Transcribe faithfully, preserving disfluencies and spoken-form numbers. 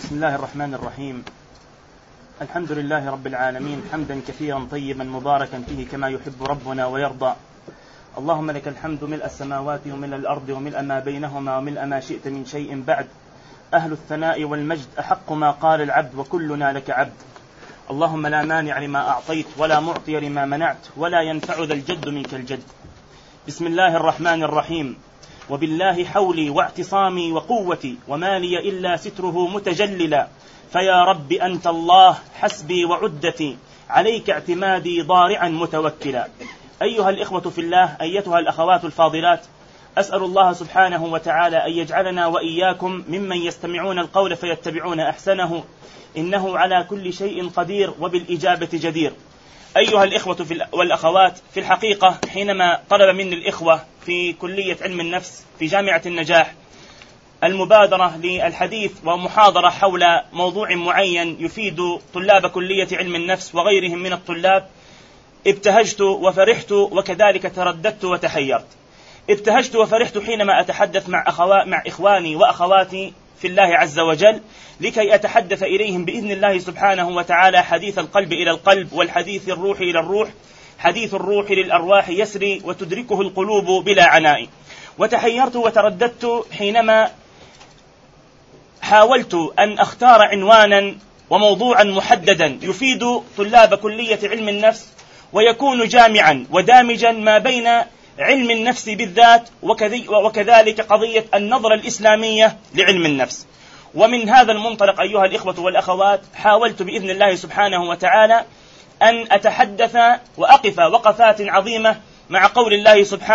بسم الله الرحمن الرحيم. الحمد لله رب العالمين حمدا كثيرا طيبا مباركا فيه كما يحب ربنا ويرضى. اللهم لك الحمد ملء السماوات وملء الأرض وملء ما بينهما وملء ما شئت من شيء بعد. أهل الثناء والمجد أحق ما قال العبد وكلنا لك عبد. اللهم لا مانع لما أعطيت ولا معطي لما منعت ولا ينفع ذا الجد منك الجد. بسم الله الرحمن الرحيم. وبالله حولي واعتصامي وقوتي وما لي إلا ستره متجللا، فيا رب أنت الله حسبي وعدتي، عليك اعتمادي ضارعا متوكلا. أيها الإخوة في الله، أيتها الأخوات الفاضلات، أسأل الله سبحانه وتعالى أن يجعلنا وإياكم ممن يستمعون القول فيتبعون أحسنه، إنه على كل شيء قدير وبالإجابة جدير. أيها الإخوة والأخوات، في الحقيقة حينما طلب مني الإخوة في كلية علم النفس في جامعة النجاح المبادرة للحديث ومحاضرة حول موضوع معين يفيد طلاب كلية علم النفس وغيرهم من الطلاب، ابتهجت وفرحت وكذلك ترددت وتحيرت. ابتهجت وفرحت حينما أتحدث مع, أخوا... مع إخواني وأخواتي في الله عز وجل لكي أتحدث إليهم بإذن الله سبحانه وتعالى حديث القلب إلى القلب والحديث الروح إلى الروح، حديث الروح للأرواح يسري وتدركه القلوب بلا عناء. وتحيرت وترددت حينما حاولت أن أختار عنوانا وموضوعا محددا يفيد طلاب كلية علم النفس ويكون جامعا ودامجا ما بين علم النفس بالذات وكذلك قضية النظرة الإسلامية لعلم النفس. ومن هذا المنطلق أيها الإخوة والأخوات حاولت بإذن الله سبحانه وتعالى أن أتحدث وأقف وقفات عظيمة مع قول الله سبحانه